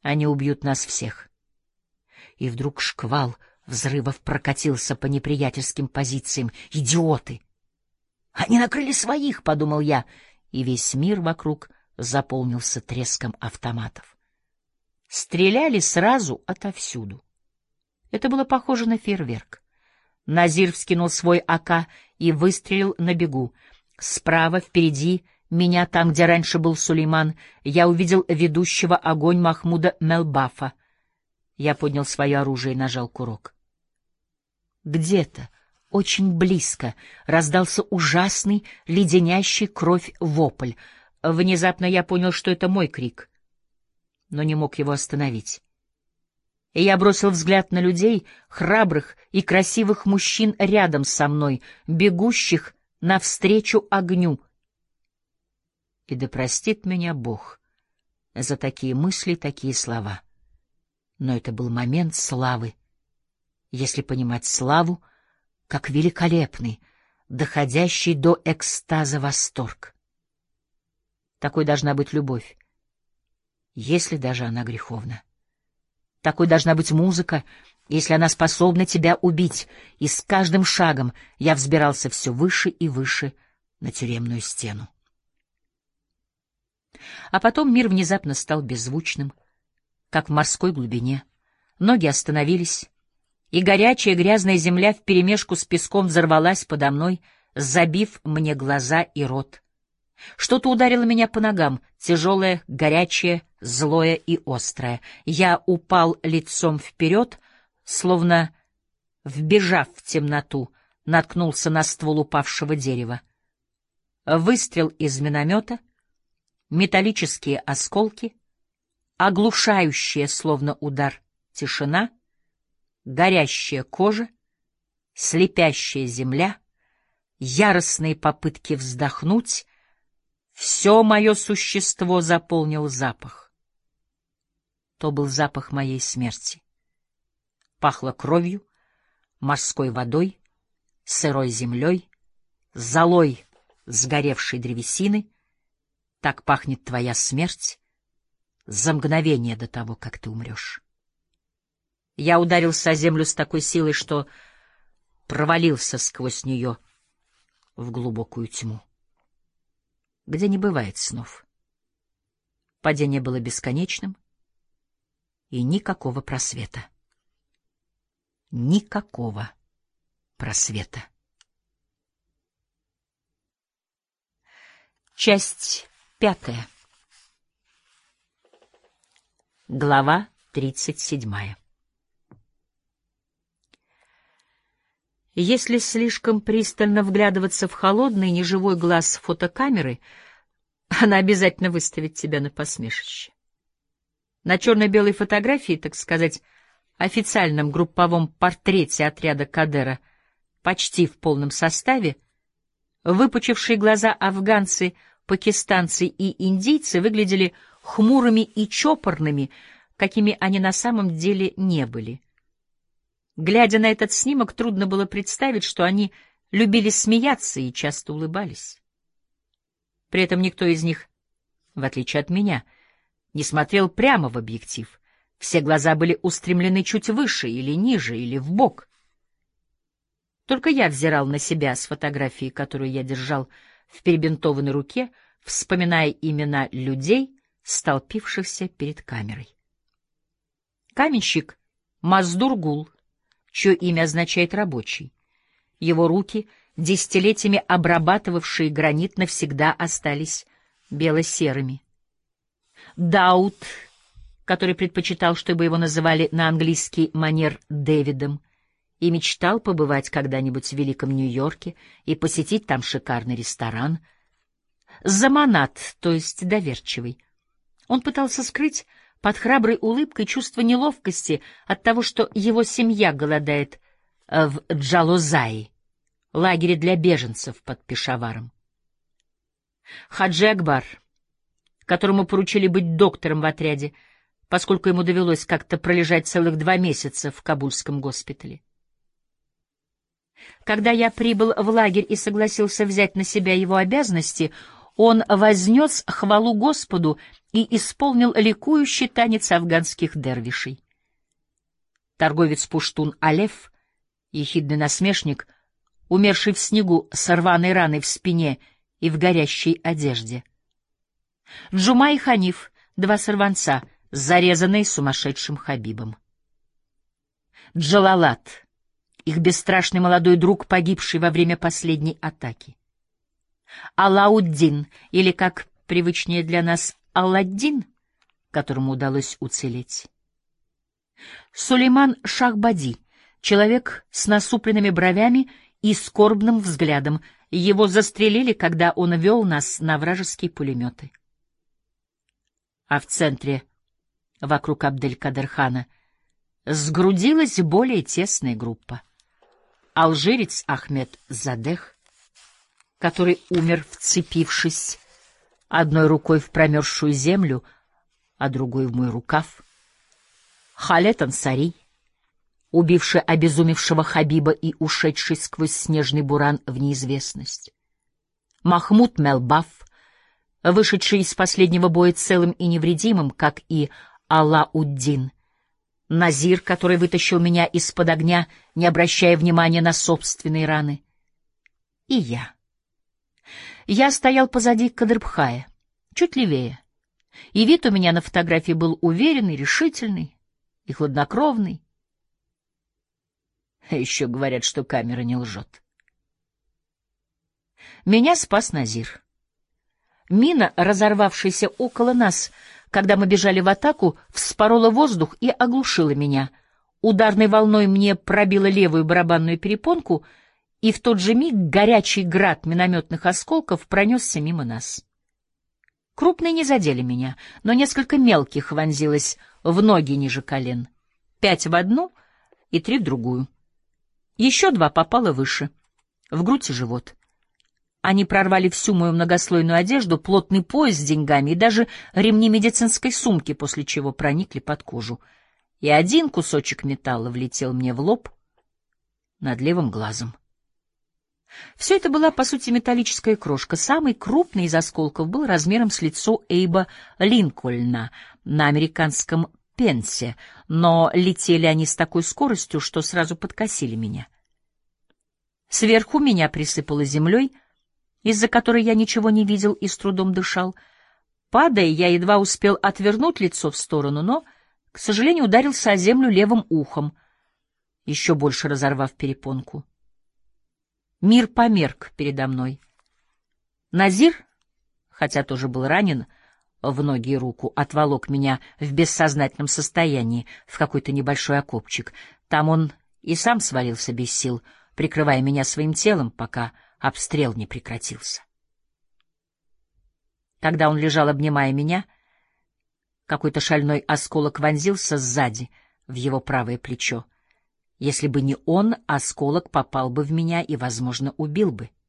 Они убьют нас всех. И вдруг шквал взрывов прокатился по неприятельским позициям. Идиоты! Они накрыли своих, — подумал я, и весь мир вокруг заполнился треском автоматов. Стреляли сразу отовсюду. Это было похоже на фейерверк. Назир вскинул свой АК и выстрелил на бегу. Справа, впереди меня, там, где раньше был Сулейман, я увидел ведущего огонь Махмуда Мелбафа. Я поднял свое оружие и нажал курок. Где-то, очень близко, раздался ужасный, леденящий кровь вопль. Внезапно я понял, что это мой крик, но не мог его остановить. И я бросил взгляд на людей, храбрых и красивых мужчин рядом со мной, бегущих навстречу огню. И да простит меня Бог за такие мысли, такие слова. Но это был момент славы, если понимать славу как великолепный, доходящий до экстаза восторг. Такой должна быть любовь, если даже она греховна. Такой должна быть музыка, если она способна тебя убить. И с каждым шагом я взбирался все выше и выше на тюремную стену. А потом мир внезапно стал беззвучным, как в морской глубине. Ноги остановились, и горячая грязная земля вперемешку с песком взорвалась подо мной, забив мне глаза и рот. Что-то ударило меня по ногам, тяжелое, горячее, злое и острое. Я упал лицом вперед, словно, вбежав в темноту, наткнулся на ствол упавшего дерева. Выстрел из миномета, металлические осколки, оглушающая, словно удар, тишина, горящая кожа, слепящая земля, яростные попытки вздохнуть — все мое существо заполнил запах. То был запах моей смерти. Пахло кровью, морской водой, сырой землей, золой сгоревшей древесины. Так пахнет твоя смерть за мгновение до того, как ты умрешь. Я ударился о землю с такой силой, что провалился сквозь нее в глубокую тьму, где не бывает снов. Падение было бесконечным, и никакого просвета. Никакого просвета. Часть 5. Глава 37. Если слишком пристально вглядываться в холодный, неживой глаз фотокамеры, она обязательно выставит тебя на посмешище. На черно-белой фотографии, так сказать, официальном групповом портрете отряда Кадера, почти в полном составе, выпучившие глаза афганцы, пакистанцы и индийцы выглядели хмурыми и чопорными, какими они на самом деле не были. Глядя на этот снимок, трудно было представить, что они любили смеяться и часто улыбались. При этом никто из них, в отличие от меня, не смотрел прямо в объектив. Все глаза были устремлены чуть выше или ниже, или вбок. Только я взирал на себя с фотографии, которую я держал в перебинтованной руке, вспоминая имена людей, столпившихся перед камерой. Каменщик Маздургул, чье имя означает «рабочий». Его руки, десятилетиями обрабатывавшие гранит, навсегда остались бело-серыми. Дауд, который предпочитал, чтобы его называли на английский манер Дэвидом, и мечтал побывать когда-нибудь в великом Нью-Йорке и посетить там шикарный ресторан. Заманат, то есть доверчивый. Он пытался скрыть под храброй улыбкой чувство неловкости от того, что его семья голодает в Джалозаи, лагере для беженцев под Пешаваром. Хаджи Акбар, которому поручили быть доктором в отряде, поскольку ему довелось как-то пролежать целых 2 месяца в кабульском госпитале. Когда я прибыл в лагерь и согласился взять на себя его обязанности, он вознес хвалу Господу и исполнил ликующий танец афганских дервишей. Торговец-пуштун Алеф, ехидный насмешник, умерший в снегу с рваной раной в спине и в горящей одежде. Джума и Ханиф, два сорванца, зарезанные сумасшедшим Хабибом. Джалалат, их бесстрашный молодой друг, погибший во время последней атаки. Алауддин, или, как привычнее для нас, Алладдин, которому удалось уцелеть. Сулейман Шахбади, человек с насупленными бровями и скорбным взглядом. Его застрелили, когда он вел нас на вражеские пулеметы. А в центре, вокруг Абдель-Кадер-хана, сгрудилась более тесная группа. Алжирец Ахмед Задех, который умер, вцепившись одной рукой в промерзшую землю, а другой в мой рукав. Халед Ансари, убивший обезумевшего Хабиба и ушедший сквозь снежный буран в неизвестность. Махмуд Мелбаф, вышедший из последнего боя целым и невредимым, как и Алауддин. Назир, который вытащил меня из-под огня, не обращая внимания на собственные раны. И я. Я стоял позади Кадрбхая, чуть левее, и вид у меня на фотографии был уверенный, решительный и хладнокровный. Еще говорят, что камера не лжет. Меня спас Назир. Мина, разорвавшаяся около нас, когда мы бежали в атаку, вспорола воздух и оглушила меня. Ударной волной мне пробила левую барабанную перепонку, и в тот же миг горячий град минометных осколков пронесся мимо нас. Крупные не задели меня, но несколько мелких вонзилось в ноги ниже колен. 5 в одну и 3 в другую. Еще 2 попало выше, в грудь и живот. Они прорвали всю мою многослойную одежду, плотный пояс с деньгами и даже ремни медицинской сумки, после чего проникли под кожу. И один кусочек металла влетел мне в лоб над левым глазом. Все это была, по сути, металлическая крошка. Самый крупный из осколков был размером с лицо Эйба Линкольна на американском Пенсе, но летели они с такой скоростью, что сразу подкосили меня. Сверху меня присыпало землей, из-за которой я ничего не видел и с трудом дышал. Падая, я едва успел отвернуть лицо в сторону, но, к сожалению, ударился о землю левым ухом, еще больше разорвав перепонку. Мир померк передо мной. Назир, хотя тоже был ранен в ноги и руку, отволок меня в бессознательном состоянии в какой-то небольшой окопчик. Там он и сам свалился без сил, прикрывая меня своим телом, пока обстрел не прекратился. Когда он лежал, обнимая меня, какой-то шальной осколок вонзился сзади в его правое плечо. Если бы не он, осколок попал бы в меня и, возможно, убил бы.